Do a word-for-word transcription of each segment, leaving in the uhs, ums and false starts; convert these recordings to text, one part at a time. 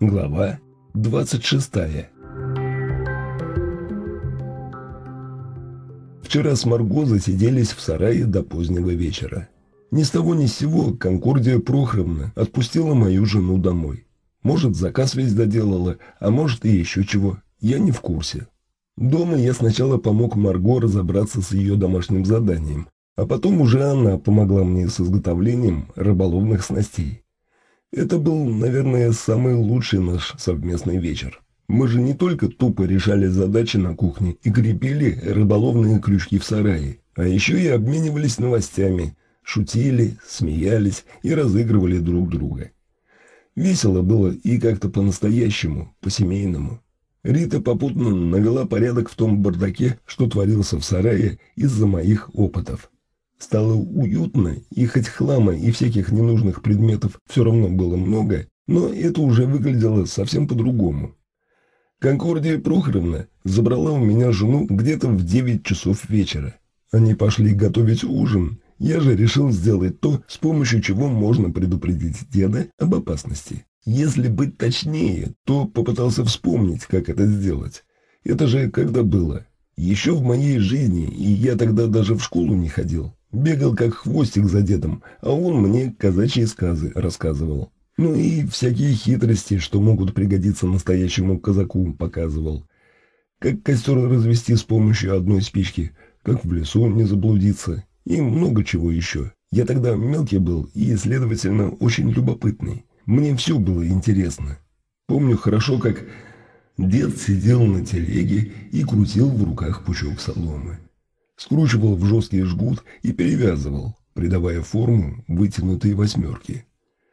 Глава двадцать шестая. Вчера с Марго засиделись в сарае до позднего вечера. Ни с того ни с сего Конкордия Прохоровна отпустила мою жену домой. Может, заказ весь доделала, а может и еще чего, я не в курсе. Дома я сначала помог Марго разобраться с ее домашним заданием, а потом уже она помогла мне с изготовлением рыболовных снастей. Это был, наверное, самый лучший наш совместный вечер. Мы же не только тупо решали задачи на кухне и крепили рыболовные крючки в сарае, а еще и обменивались новостями, шутили, смеялись и разыгрывали друг друга. Весело было и как-то по-настоящему, по-семейному. Рита попутно навела порядок в том бардаке, что творился в сарае из-за моих опытов. Стало уютно, и хоть хлама и всяких ненужных предметов все равно было много, но это уже выглядело совсем по-другому. Конкордия Прохоровна забрала у меня жену где-то в девять часов вечера. Они пошли готовить ужин, я же решил сделать то, с помощью чего можно предупредить деда об опасности. Если быть точнее, то попытался вспомнить, как это сделать. Это же когда было? Еще в моей жизни, и я тогда даже в школу не ходил. Бегал как хвостик за дедом, а он мне казачьи сказы рассказывал. Ну и всякие хитрости, что могут пригодиться настоящему казаку, показывал. Как костер развести с помощью одной спички, как в лесу не заблудиться и много чего еще. Я тогда мелкий был и, следовательно, очень любопытный. Мне все было интересно. Помню хорошо, как дед сидел на телеге и крутил в руках пучок соломы. Скручивал в жесткий жгут и перевязывал, придавая форму вытянутой восьмерки.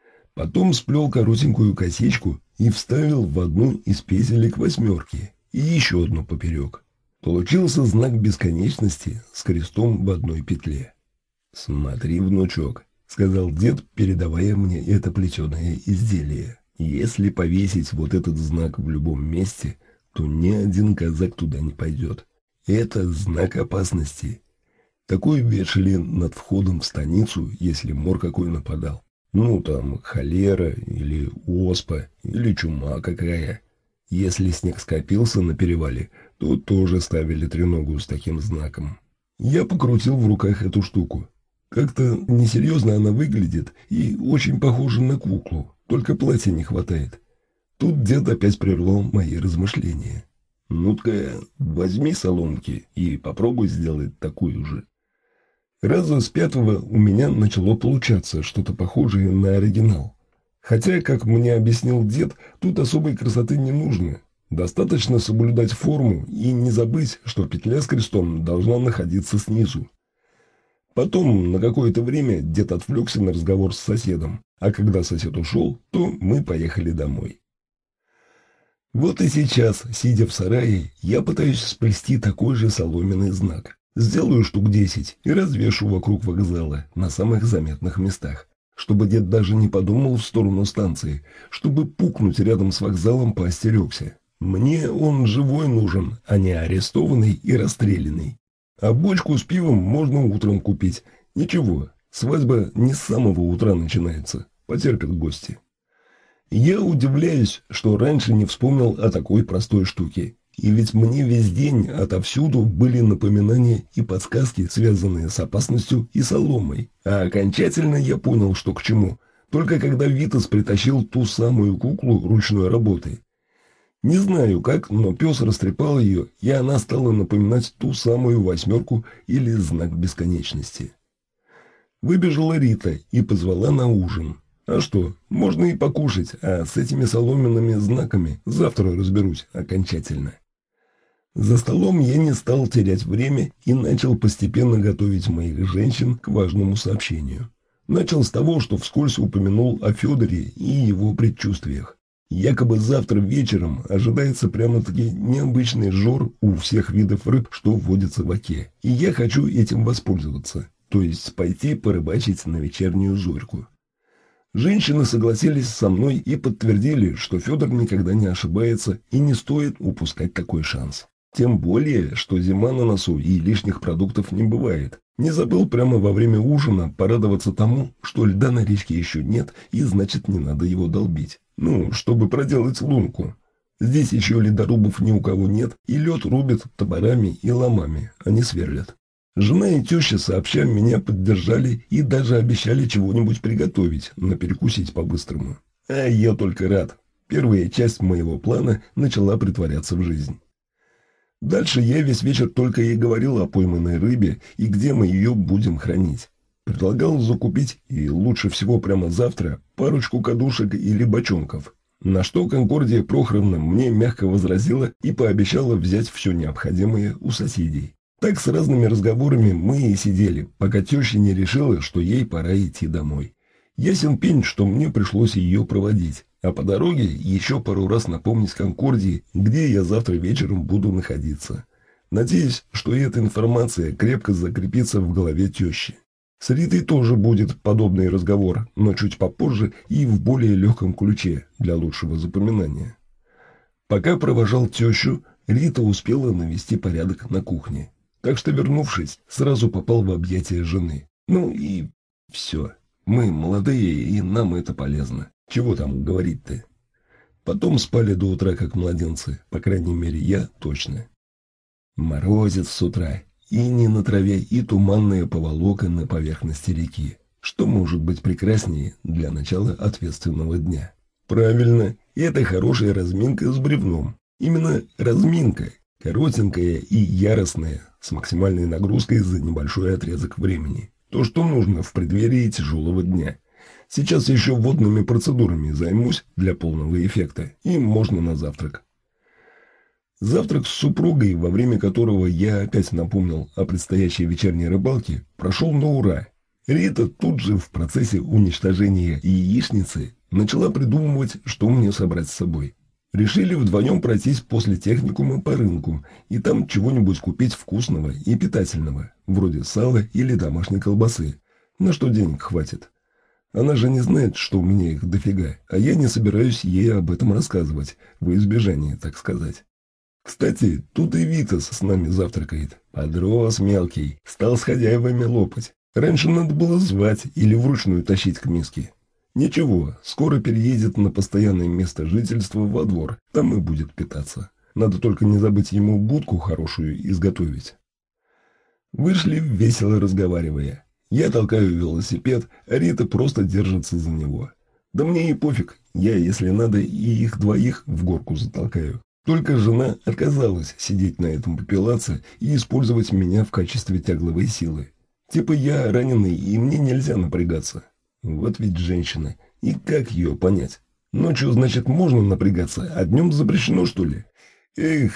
Потом сплел коротенькую косичку и вставил в одну из петелек восьмерки и еще одну поперек. Получился знак бесконечности с крестом в одной петле. «Смотри, внучок», — сказал дед, передавая мне это плетеное изделие. «Если повесить вот этот знак в любом месте, то ни один казак туда не пойдет. Это знак опасности. Такой вешали над входом в станицу, если мор какой нападал. Ну, там, холера, или оспа, или чума какая. Если снег скопился на перевале, то тоже ставили треногу с таким знаком. Я покрутил в руках эту штуку. Как-то несерьезно она выглядит и очень похожа на куклу, только платья не хватает. Тут дед опять прервал мои размышления. «Ну-ка, возьми соломки и попробуй сделать такую же». Раза с пятого у меня начало получаться что-то похожее на оригинал. Хотя, как мне объяснил дед, тут особой красоты не нужно. Достаточно соблюдать форму и не забыть, что петля с крестом должна находиться снизу. Потом на какое-то время дед отвлекся на разговор с соседом, а когда сосед ушел, то мы поехали домой. Вот и сейчас, сидя в сарае, я пытаюсь сплести такой же соломенный знак. Сделаю штук десять и развешу вокруг вокзала на самых заметных местах, чтобы дед даже не подумал в сторону станции, чтобы пукнуть рядом с вокзалом поостерегся. Мне он живой нужен, а не арестованный и расстрелянный. А бочку с пивом можно утром купить. Ничего, свадьба не с самого утра начинается, потерпят гости. Я удивляюсь, что раньше не вспомнил о такой простой штуке. И ведь мне весь день отовсюду были напоминания и подсказки, связанные с опасностью и соломой. А окончательно я понял, что к чему, только когда Витас притащил ту самую куклу ручной работы. Не знаю как, но пес растрепал ее, и она стала напоминать ту самую восьмерку или знак бесконечности. Выбежала Рита и позвала на ужин. А что, можно и покушать, а с этими соломенными знаками завтра разберусь окончательно. За столом я не стал терять время и начал постепенно готовить моих женщин к важному сообщению. Начал с того, что вскользь упомянул о Федоре и его предчувствиях. Якобы завтра вечером ожидается прямо-таки необычный жор у всех видов рыб, что водятся в оке. И я хочу этим воспользоваться, то есть пойти порыбачить на вечернюю зорьку. Женщины согласились со мной и подтвердили, что Федор никогда не ошибается и не стоит упускать такой шанс. Тем более, что зима на носу и лишних продуктов не бывает. Не забыл прямо во время ужина порадоваться тому, что льда на речке еще нет и значит не надо его долбить. Ну, чтобы проделать лунку. Здесь еще ледорубов ни у кого нет, и лед рубят топорами и ломами, а не сверлят. Жена и теща сообща меня поддержали и даже обещали чего-нибудь приготовить, наперекусить по-быстрому. А я только рад. Первая часть моего плана начала притворяться в жизнь. Дальше я весь вечер только и говорил о пойманной рыбе и где мы ее будем хранить. Предлагал закупить, и лучше всего прямо завтра, парочку кадушек или бочонков. На что Конкордия Прохоровна мне мягко возразила и пообещала взять все необходимое у соседей. Так с разными разговорами мы и сидели, пока теща не решила, что ей пора идти домой. Ясен пень, что мне пришлось ее проводить, а по дороге еще пару раз напомнить Конкордии, где я завтра вечером буду находиться. Надеюсь, что эта информация крепко закрепится в голове тещи. С Ритой тоже будет подобный разговор, но чуть попозже и в более легком ключе, для лучшего запоминания. Пока провожал тещу, Рита успела навести порядок на кухне. Так что, вернувшись, сразу попал в объятия жены. Ну и все. Мы молодые, и нам это полезно. Чего там говорить-то? Потом спали до утра, как младенцы. По крайней мере, я точно. Морозец с утра. И не на траве, и туманная поволока на поверхности реки. Что может быть прекраснее для начала ответственного дня? Правильно, это хорошая разминка с бревном. Именно разминка, коротенькая и яростная, с максимальной нагрузкой за небольшой отрезок времени. То, что нужно в преддверии тяжелого дня. Сейчас еще водными процедурами займусь для полного эффекта, и можно на завтрак. Завтрак с супругой, во время которого я опять напомнил о предстоящей вечерней рыбалке, прошел на ура. Рита тут же в процессе уничтожения яичницы начала придумывать, что мне собрать с собой. Решили вдвоем пройтись после техникума по рынку и там чего-нибудь купить вкусного и питательного, вроде сала или домашней колбасы, на что денег хватит. Она же не знает, что у меня их дофига, а я не собираюсь ей об этом рассказывать, во избежание, так сказать. Кстати, тут и Витас с нами завтракает. Подрос мелкий, стал с хозяевами лопать. Раньше надо было звать или вручную тащить к миске. Ничего, скоро переедет на постоянное место жительства во двор, там и будет питаться. Надо только не забыть ему будку хорошую изготовить. Вышли, весело разговаривая. Я толкаю велосипед, а Рита просто держится за него. Да мне и пофиг, я, если надо, и их двоих в горку затолкаю. Только жена отказалась сидеть на этом пепелаце и использовать меня в качестве тягловой силы. Типа я раненый, и мне нельзя напрягаться. Вот ведь женщина. И как ее понять? Ночью, значит, можно напрягаться, а днем запрещено, что ли? Эх...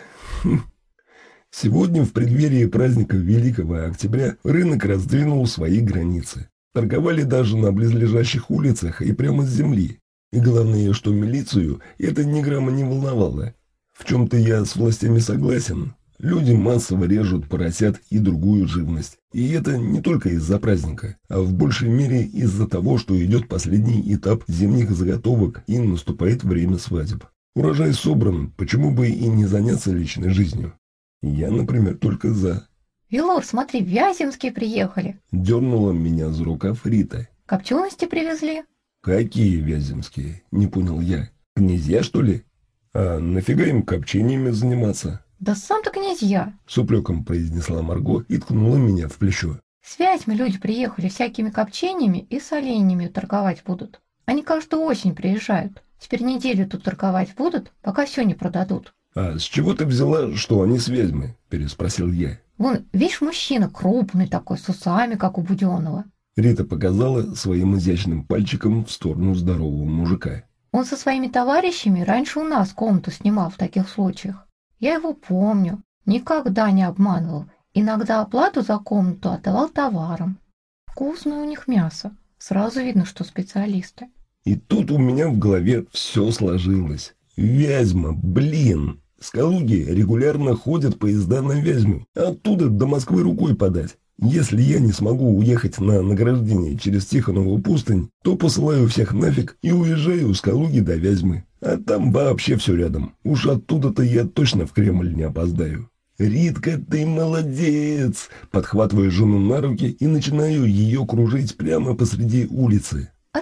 Сегодня, в преддверии праздника Великого Октября, рынок раздвинул свои границы. Торговали даже на близлежащих улицах и прямо с земли. И главное, что милицию это ни грамма не волновало. В чем-то я с властями согласен. Люди массово режут поросят и другую живность. И это не только из-за праздника, а в большей мере из-за того, что идет последний этап зимних заготовок и наступает время свадеб. Урожай собран, почему бы и не заняться личной жизнью? Я, например, только за. Вилор, смотри, Вяземские приехали. Дернула меня за рукав Рита. Копчености привезли. Какие Вяземские? Не понял я. Князья, что ли? А нафига им копчениями заниматься? Да сам-то князья. С упреком произнесла Марго и ткнула меня в плечо. С Вязьмы люди приехали, всякими копчениями и соленьями торговать будут. Они каждую осень приезжают. Теперь неделю тут торговать будут, пока все не продадут. А с чего ты взяла, что они с Вязьмы? Переспросил я. Вон, видишь, мужчина крупный такой, с усами, как у Буденова. Рита показала своим изящным пальчиком в сторону здорового мужика. Он со своими товарищами раньше у нас комнату снимал в таких случаях. Я его помню, никогда не обманывал. Иногда оплату за комнату отдавал товаром. Вкусное у них мясо. Сразу видно, что специалисты. И тут у меня в голове все сложилось. Вязьма, блин! С Калуги регулярно ходят поезда на Вязьму. Оттуда до Москвы рукой подать. Если я не смогу уехать на награждение через Тихонову пустынь, то посылаю всех нафиг и уезжаю с Калуги до Вязьмы. А там вообще все рядом. Уж оттуда-то я точно в Кремль не опоздаю. «Ритка, ты молодец!» Подхватываю жену на руки и начинаю ее кружить прямо посреди улицы. «Отпусти!»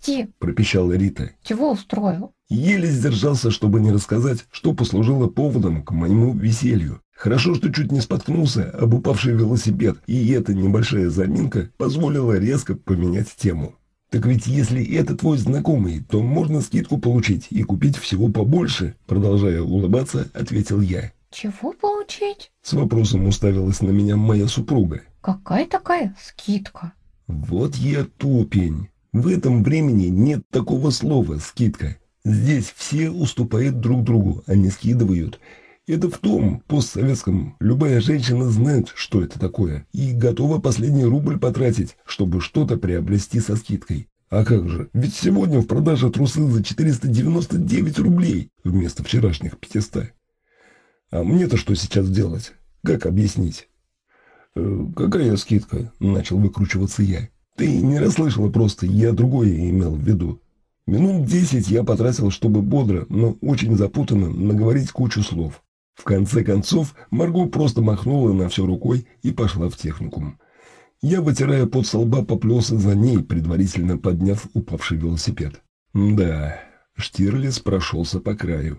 прости!» – пропищала Рита. «Чего устроил?» Еле сдержался, чтобы не рассказать, что послужило поводом к моему веселью. Хорошо, что чуть не споткнулся об упавший велосипед, и эта небольшая заминка позволила резко поменять тему. «Так ведь если это твой знакомый, то можно скидку получить и купить всего побольше», продолжая улыбаться, ответил я. «Чего получить?» С вопросом уставилась на меня моя супруга. «Какая такая скидка?» Вот я тупень. В этом времени нет такого слова «скидка». Здесь все уступают друг другу, а не скидывают. Это в том постсоветском любая женщина знает, что это такое, и готова последний рубль потратить, чтобы что-то приобрести со скидкой. А как же, ведь сегодня в продаже трусы за четыреста девяносто девять рублей вместо вчерашних пятисот. А мне-то что сейчас делать? Как объяснить? «Э, «Какая скидка?» – начал выкручиваться я. «Ты не расслышала просто, я другое имел в виду». Минут десять я потратил, чтобы бодро, но очень запутанно наговорить кучу слов. В конце концов, Марго просто махнула на все рукой и пошла в техникум. Я, вытирая пот со лба, поплелся за ней, предварительно подняв упавший велосипед. Да, Штирлиц прошелся по краю.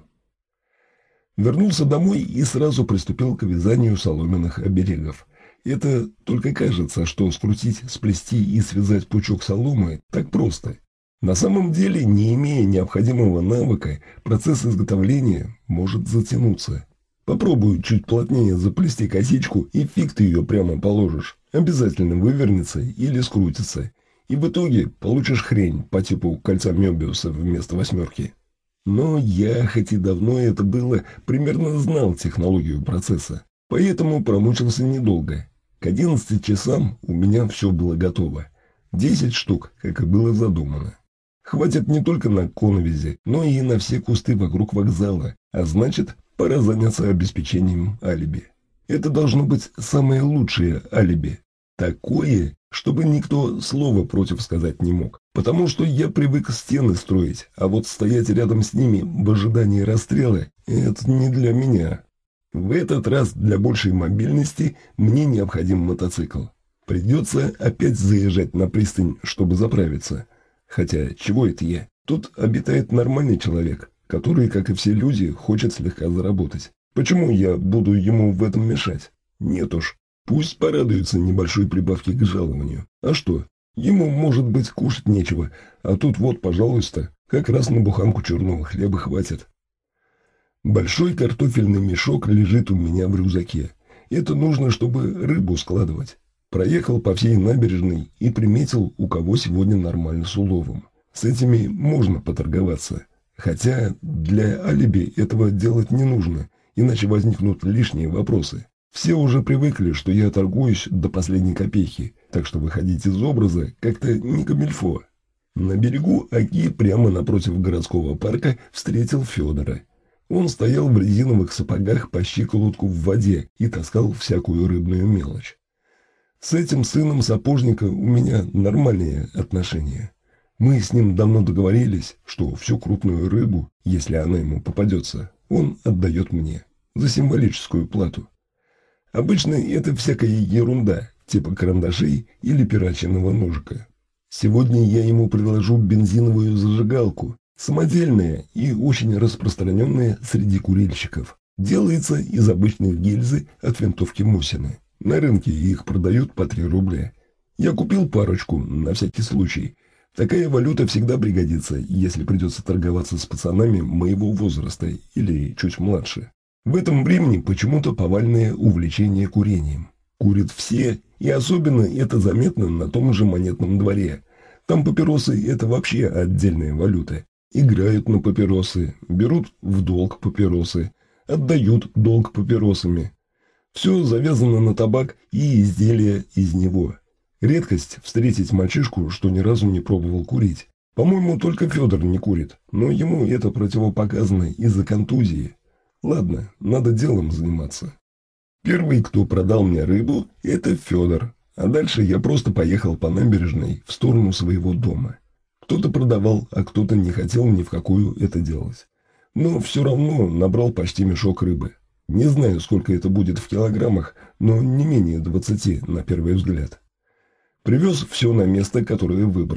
Вернулся домой и сразу приступил к вязанию соломенных оберегов. Это только кажется, что скрутить, сплести и связать пучок соломы так просто. На самом деле, не имея необходимого навыка, процесс изготовления может затянуться. Попробуй чуть плотнее заплести косичку, и фиг ты ее прямо положишь. Обязательно вывернется или скрутится. И в итоге получишь хрень по типу кольца Мёбиуса вместо восьмерки. Но я, хоть и давно это было, примерно знал технологию процесса. Поэтому промучился недолго. К одиннадцати часам у меня все было готово. Десять штук, как и было задумано. Хватит не только на коновизе, но и на все кусты вокруг вокзала, а значит, пора заняться обеспечением алиби. Это должно быть самое лучшее алиби. Такое, чтобы никто слова против сказать не мог. Потому что я привык стены строить, а вот стоять рядом с ними в ожидании расстрела – это не для меня. В этот раз для большей мобильности мне необходим мотоцикл. Придется опять заезжать на пристань, чтобы заправиться. Хотя, чего это я? Тут обитает нормальный человек, который, как и все люди, хочет слегка заработать. Почему я буду ему в этом мешать? Нет уж. Пусть порадуется небольшой прибавке к жалованию. А что? Ему, может быть, кушать нечего, а тут вот, пожалуйста, как раз на буханку черного хлеба хватит. Большой картофельный мешок лежит у меня в рюкзаке. Это нужно, чтобы рыбу складывать. Проехал по всей набережной и приметил, у кого сегодня нормально с уловом. С этими можно поторговаться. Хотя для алиби этого делать не нужно, иначе возникнут лишние вопросы. Все уже привыкли, что я торгуюсь до последней копейки, так что выходить из образа как-то не камильфо. На берегу Оки, прямо напротив городского парка, встретил Федора. Он стоял в резиновых сапогах по щиколотку в воде и таскал всякую рыбную мелочь. С этим сыном сапожника у меня нормальные отношения. Мы с ним давно договорились, что всю крупную рыбу, если она ему попадется, он отдает мне за символическую плату. Обычно это всякая ерунда, типа карандашей или перочинного ножика. Сегодня я ему предложу бензиновую зажигалку, самодельная и очень распространенная среди курильщиков. Делается из обычной гильзы от винтовки Мосина. На рынке их продают по три рубля. Я купил парочку, на всякий случай. Такая валюта всегда пригодится, если придется торговаться с пацанами моего возраста или чуть младше. В этом времени почему-то повальное увлечение курением. Курят все, и особенно это заметно на том же Монетном дворе. Там папиросы – это вообще отдельная валюта. Играют на папиросы, берут в долг папиросы, отдают долг папиросами. Все завязано на табак и изделия из него. Редкость встретить мальчишку, что ни разу не пробовал курить. По-моему, только Федор не курит, но ему это противопоказано из-за контузии. Ладно, надо делом заниматься. Первый, кто продал мне рыбу, это Федор, а дальше я просто поехал по набережной в сторону своего дома. Кто-то продавал, а кто-то не хотел ни в какую это делать. Но все равно набрал почти мешок рыбы. Не знаю, сколько это будет в килограммах, но не менее двадцати на первый взгляд. Привез все на место, которое выбрал.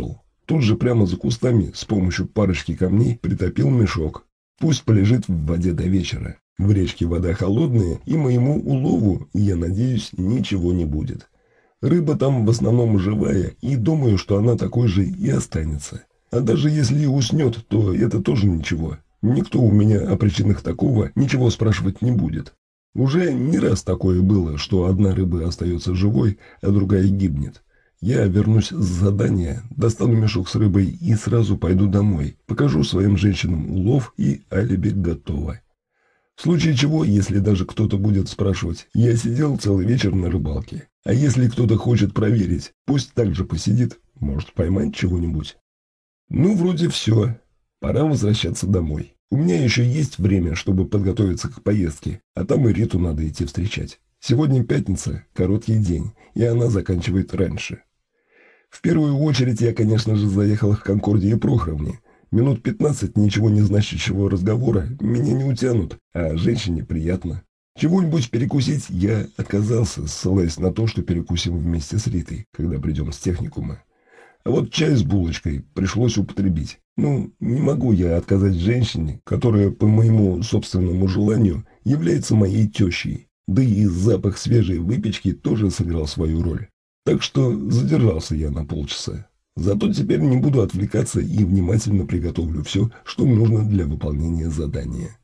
Тут же прямо за кустами с помощью парочки камней притопил мешок. Пусть полежит в воде до вечера. В речке вода холодная, и моему улову, я надеюсь, ничего не будет. Рыба там в основном живая, и думаю, что она такой же и останется. А даже если и уснет, то это тоже ничего. Никто у меня о причинах такого ничего спрашивать не будет. Уже не раз такое было, что одна рыба остается живой, а другая гибнет. Я вернусь с задания, достану мешок с рыбой и сразу пойду домой. Покажу своим женщинам улов, и алиби готово. В случае чего, если даже кто-то будет спрашивать, я сидел целый вечер на рыбалке. А если кто-то хочет проверить, пусть также посидит, может поймать чего-нибудь. Ну, вроде все. Пора возвращаться домой. У меня еще есть время, чтобы подготовиться к поездке, а там и Риту надо идти встречать. Сегодня пятница, короткий день, и она заканчивает раньше. В первую очередь я, конечно же, заехал к Конкордии Прохоровне. Минут пятнадцать ничего не значащего разговора меня не утянут, а женщине приятно. Чего-нибудь перекусить я отказался, ссылаясь на то, что перекусим вместе с Ритой, когда придем с техникума. А вот чай с булочкой пришлось употребить. Ну, не могу я отказать женщине, которая, по моему собственному желанию, является моей тещей. Да и запах свежей выпечки тоже сыграл свою роль. Так что задержался я на полчаса. Зато теперь не буду отвлекаться и внимательно приготовлю все, что нужно для выполнения задания.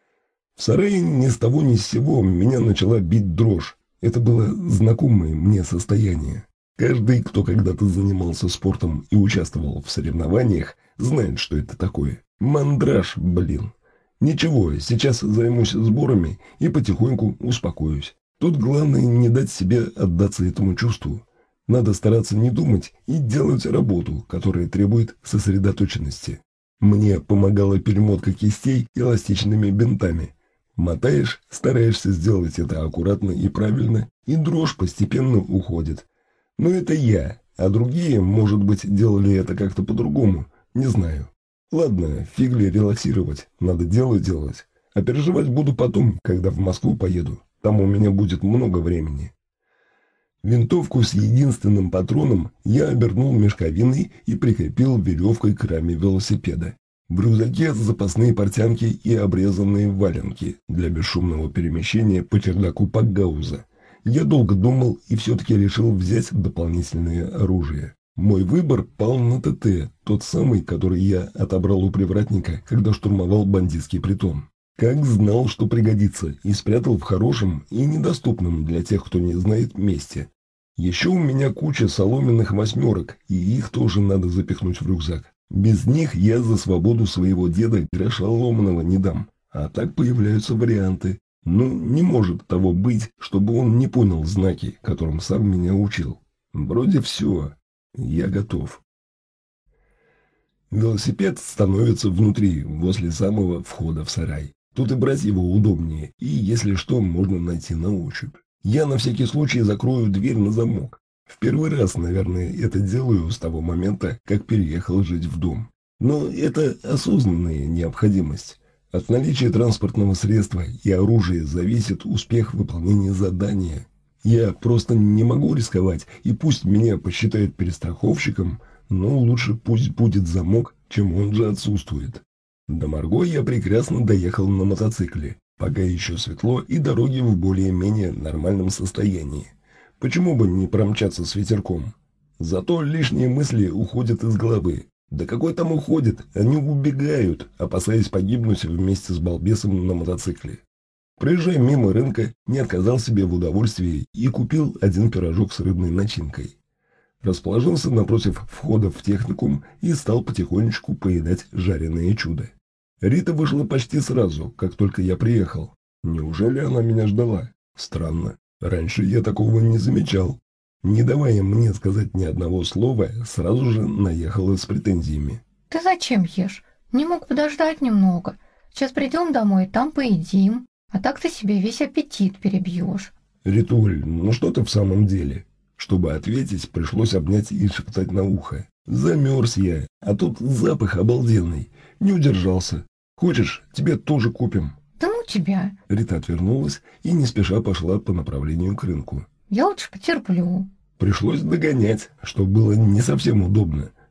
В сарае ни с того ни с сего меня начала бить дрожь. Это было знакомое мне состояние. Каждый, кто когда-то занимался спортом и участвовал в соревнованиях, знает, что это такое. Мандраж, блин. Ничего, сейчас займусь сборами и потихоньку успокоюсь. Тут главное не дать себе отдаться этому чувству. Надо стараться не думать и делать работу, которая требует сосредоточенности. Мне помогала перемотка кистей эластичными бинтами. Мотаешь, стараешься сделать это аккуратно и правильно, и дрожь постепенно уходит. Но это я, а другие, может быть, делали это как-то по-другому, не знаю. Ладно, фиг ли релаксировать, надо дело делать. А переживать буду потом, когда в Москву поеду, там у меня будет много времени. Винтовку с единственным патроном я обернул мешковиной и прикрепил веревкой к раме велосипеда. В рюкзаке запасные портянки и обрезанные валенки для бесшумного перемещения по чердаку Пакгауза. Я долго думал и все-таки решил взять дополнительное оружие. Мой выбор пал на ТТ, тот самый, который я отобрал у привратника, когда штурмовал бандитский притон. Как знал, что пригодится, и спрятал в хорошем и недоступном для тех, кто не знает, месте. Еще у меня куча соломенных восьмерок, и их тоже надо запихнуть в рюкзак. Без них я за свободу своего деда гроша ломаного не дам. А так появляются варианты. Ну, не может того быть, чтобы он не понял знаки, которым сам меня учил. Вроде все. Я готов. Велосипед становится внутри, возле самого входа в сарай. Тут и брать его удобнее, и, если что, можно найти на ощупь. Я на всякий случай закрою дверь на замок. В первый раз, наверное, это делаю с того момента, как переехал жить в дом. Но это осознанная необходимость. От наличия транспортного средства и оружия зависит успех выполнения задания. Я просто не могу рисковать, и пусть меня посчитают перестраховщиком, но лучше пусть будет замок, чем он же отсутствует. До Марго я прекрасно доехал на мотоцикле, пока еще светло и дороги в более-менее нормальном состоянии. Почему бы не промчаться с ветерком? Зато лишние мысли уходят из головы. Да какой там уходит? Они убегают, опасаясь погибнуть вместе с балбесом на мотоцикле. Проезжая мимо рынка, не отказал себе в удовольствии и купил один пирожок с рыбной начинкой. Расположился напротив входа в техникум и стал потихонечку поедать жареное чудо. Рита вышла почти сразу, как только я приехал. Неужели она меня ждала? Странно. Раньше я такого не замечал. Не давая мне сказать ни одного слова, сразу же наехала с претензиями. «Ты зачем ешь? Не мог подождать немного. Сейчас придем домой, там поедим. А так ты себе весь аппетит перебьешь». «Ритуль, ну что ты в самом деле?» Чтобы ответить, пришлось обнять и шептать на ухо. «Замерз я, а тут запах обалденный. Не удержался. Хочешь, тебе тоже купим?» «Да ну тебя!» Рита отвернулась и не спеша пошла по направлению к рынку. «Я лучше потерплю». Пришлось догонять, что было не совсем удобно.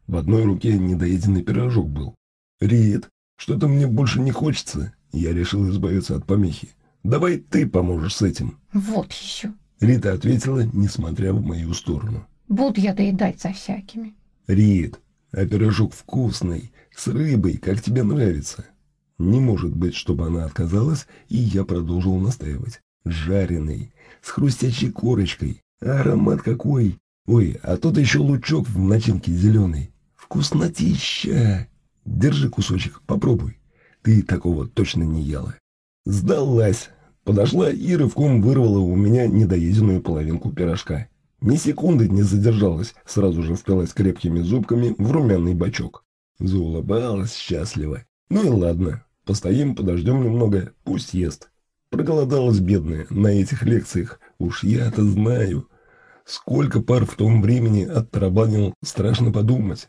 В одной руке недоеденный пирожок был. «Рит, что-то мне больше не хочется». Я решил избавиться от помехи. «Давай ты поможешь с этим». Вот еще. Рита ответила, несмотря в мою сторону. Буду я доедать со всякими. «Рит, а пирожок вкусный, с рыбой, как тебе нравится». Не может быть, чтобы она отказалась, и я продолжил настаивать. Жареный, с хрустящей корочкой. Аромат какой! Ой, а тут еще лучок в начинке зеленый. Вкуснотища! Держи кусочек, попробуй. Ты такого точно не ела. Сдалась. Подошла и рывком вырвала у меня недоеденную половинку пирожка. Ни секунды не задержалась, сразу же впилась крепкими зубками в румяный бочок. Заулыбалась счастливо. Ну и ладно, постоим, подождем немного, пусть ест. Проголодалась бедная на этих лекциях, уж я-то знаю. Сколько пар в том времени оттарабанил, страшно подумать.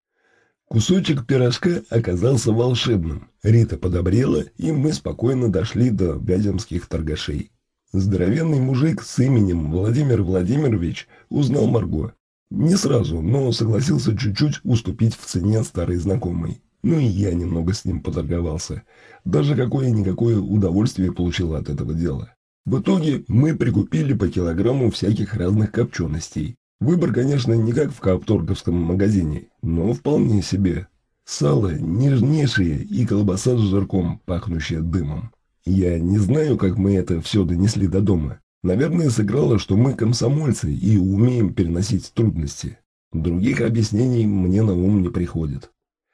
Кусочек пирожка оказался волшебным. Рита подобрела, и мы спокойно дошли до вяземских торгашей. Здоровенный мужик с именем Владимир Владимирович узнал Марго. Не сразу, но согласился чуть-чуть уступить в цене старой знакомой. Ну и я немного с ним поторговался. Даже какое-никакое удовольствие получил от этого дела. В итоге мы прикупили по килограмму всяких разных копченостей. Выбор, конечно, не как в каапторговском магазине, но вполне себе. Сало нежнейшее и колбаса с жирком, пахнущая дымом. Я не знаю, как мы это все донесли до дома. Наверное, сыграло, что мы комсомольцы и умеем переносить трудности. Других объяснений мне на ум не приходит.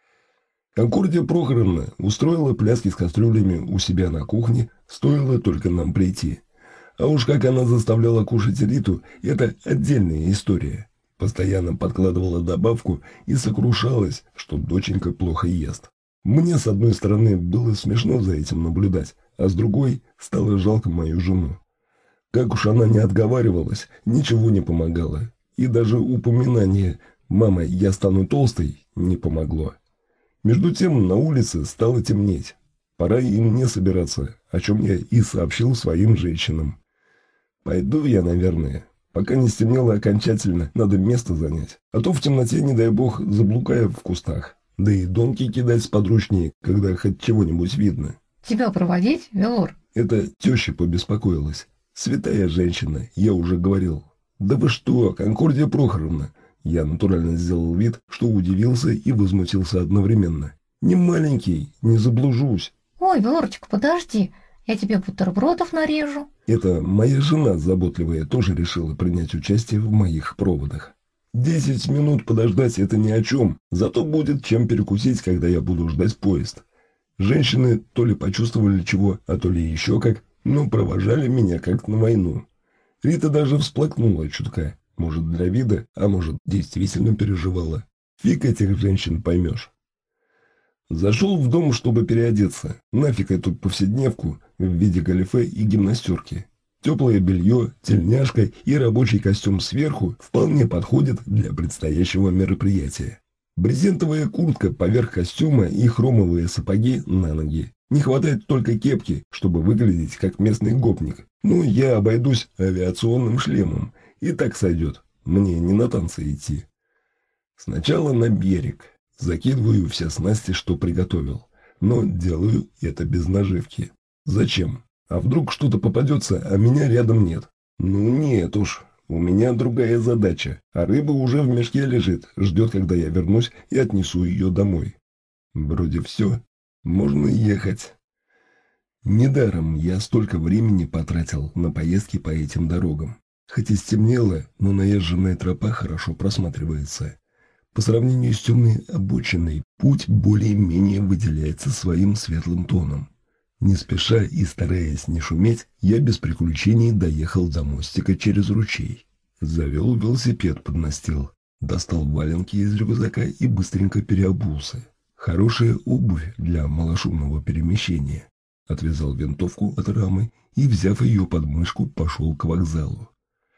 Конкордия Прохоровна устроила пляски с кастрюлями у себя на кухне, стоило только нам прийти. А уж как она заставляла кушать Риту, это отдельная история. Постоянно подкладывала добавку и сокрушалась, что доченька плохо ест. Мне, с одной стороны, было смешно за этим наблюдать, а с другой стало жалко мою жену. Как уж она не отговаривалась, ничего не помогало. И даже упоминание «мама, я стану толстой» не помогло. Между тем на улице стало темнеть. Пора и мне собираться, о чем я и сообщил своим женщинам. Пойду я, наверное. Пока не стемнело окончательно, надо место занять. А то в темноте, не дай бог, заблукаю в кустах. Да и донки кидать сподручнее, когда хоть чего-нибудь видно. Тебя проводить, Велор? Это теща побеспокоилась. Святая женщина, я уже говорил. Да вы что, Конкордия Прохоровна? Я натурально сделал вид, что удивился и возмутился одновременно. Не маленький, не заблужусь. Ой, Велорчик, подожди, я тебе бутербродов нарежу. Это моя жена заботливая тоже решила принять участие в моих проводах. Десять минут подождать — это ни о чем, зато будет чем перекусить, когда я буду ждать поезд. Женщины то ли почувствовали чего, а то ли еще как, но провожали меня как на войну. Рита даже всплакнула чутка. Может, для вида, а может, действительно переживала. Фиг этих женщин поймешь. Зашел в дом, чтобы переодеться. Нафиг эту повседневку в виде галифе и гимнастерки. Теплое белье, тельняшка и рабочий костюм сверху вполне подходят для предстоящего мероприятия. Брезентовая куртка поверх костюма и хромовые сапоги на ноги. Не хватает только кепки, чтобы выглядеть как местный гопник. Ну, я обойдусь авиационным шлемом. И так сойдет. Мне не на танцы идти. Сначала на берег. Закидываю все снасти, что приготовил. Но делаю это без наживки. Зачем? А вдруг что-то попадется, а меня рядом нет? Ну нет уж. У меня другая задача. А рыба уже в мешке лежит. Ждет, когда я вернусь и отнесу ее домой. Вроде все. Можно ехать. Недаром я столько времени потратил на поездки по этим дорогам. Хоть и стемнело, но наезженная тропа хорошо просматривается. По сравнению с темной обочиной, путь более-менее выделяется своим светлым тоном. Не спеша и стараясь не шуметь, я без приключений доехал до мостика через ручей. Завел велосипед под настил, достал валенки из рюкзака и быстренько переобулся. Хорошая обувь для малошумного перемещения. Отвязал винтовку от рамы и, взяв ее под мышку, пошел к вокзалу.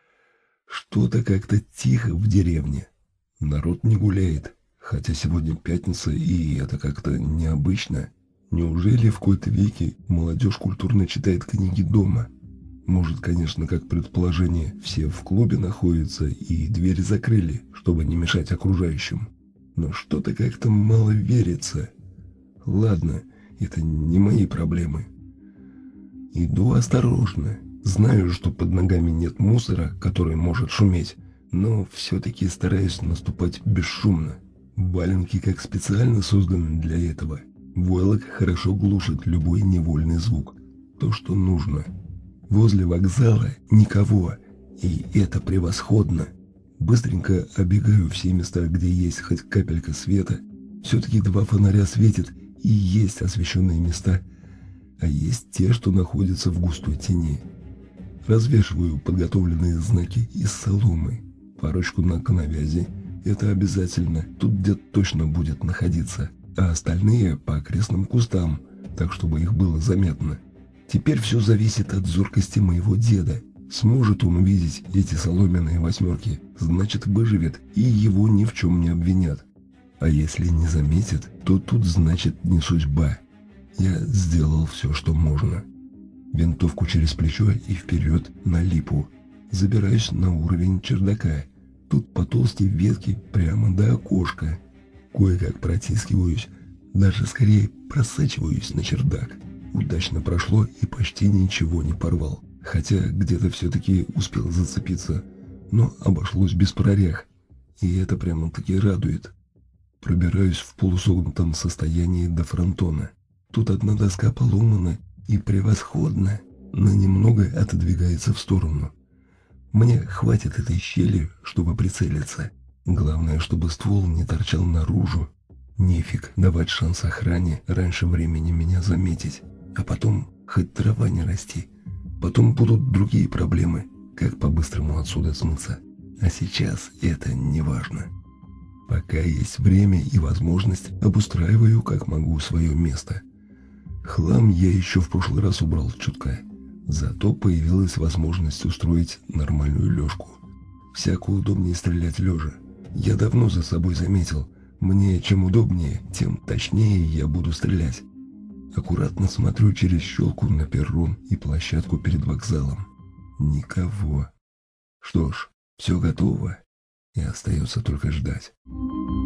Что-то как-то тихо в деревне. Народ не гуляет, хотя сегодня пятница, и это как-то необычно. Неужели в кои-то веки молодежь культурно читает книги дома? Может, конечно, как предположение, все в клубе находятся и двери закрыли, чтобы не мешать окружающим. Но что-то как-то мало верится. Ладно, это не мои проблемы. Иду осторожно. Знаю, что под ногами нет мусора, который может шуметь, но все-таки стараюсь наступать бесшумно. Валенки как специально созданы для этого. Войлок хорошо глушит любой невольный звук. То, что нужно. Возле вокзала никого, и это превосходно. Быстренько оббегаю все места, где есть хоть капелька света. Все-таки два фонаря светят, и есть освещенные места, а есть те, что находятся в густой тени. Развешиваю подготовленные знаки из соломы. Парочку на коновязи. Это обязательно. Тут дед точно будет находиться. А остальные по окрестным кустам, так чтобы их было заметно. Теперь все зависит от зоркости моего деда. Сможет он увидеть эти соломенные восьмерки, значит выживет, и его ни в чем не обвинят. А если не заметит, то тут значит не судьба. Я сделал все, что можно. Винтовку через плечо и вперед на липу. Забираюсь на уровень чердака. Тут по толстой ветке прямо до окошка. Кое-как протискиваюсь, даже скорее просачиваюсь на чердак. Удачно прошло и почти ничего не порвал. Хотя где-то все-таки успел зацепиться, но обошлось без прорех. И это прямо-таки радует. Пробираюсь в полусогнутом состоянии до фронтона. Тут одна доска поломана и превосходно, но немного отодвигается в сторону. Мне хватит этой щели, чтобы прицелиться. Главное, чтобы ствол не торчал наружу. Нефиг давать шанс охране раньше времени меня заметить. А потом хоть трава не расти. Потом будут другие проблемы, как по-быстрому отсюда смыться. А сейчас это не важно. Пока есть время и возможность, обустраиваю как могу свое место. Хлам я еще в прошлый раз убрал чутка. Зато появилась возможность устроить нормальную лёжку. Всяко удобнее стрелять лежа. Я давно за собой заметил, мне чем удобнее, тем точнее я буду стрелять. Аккуратно смотрю через щелку на перрон и площадку перед вокзалом. Никого. Что ж, все готово, и остается только ждать.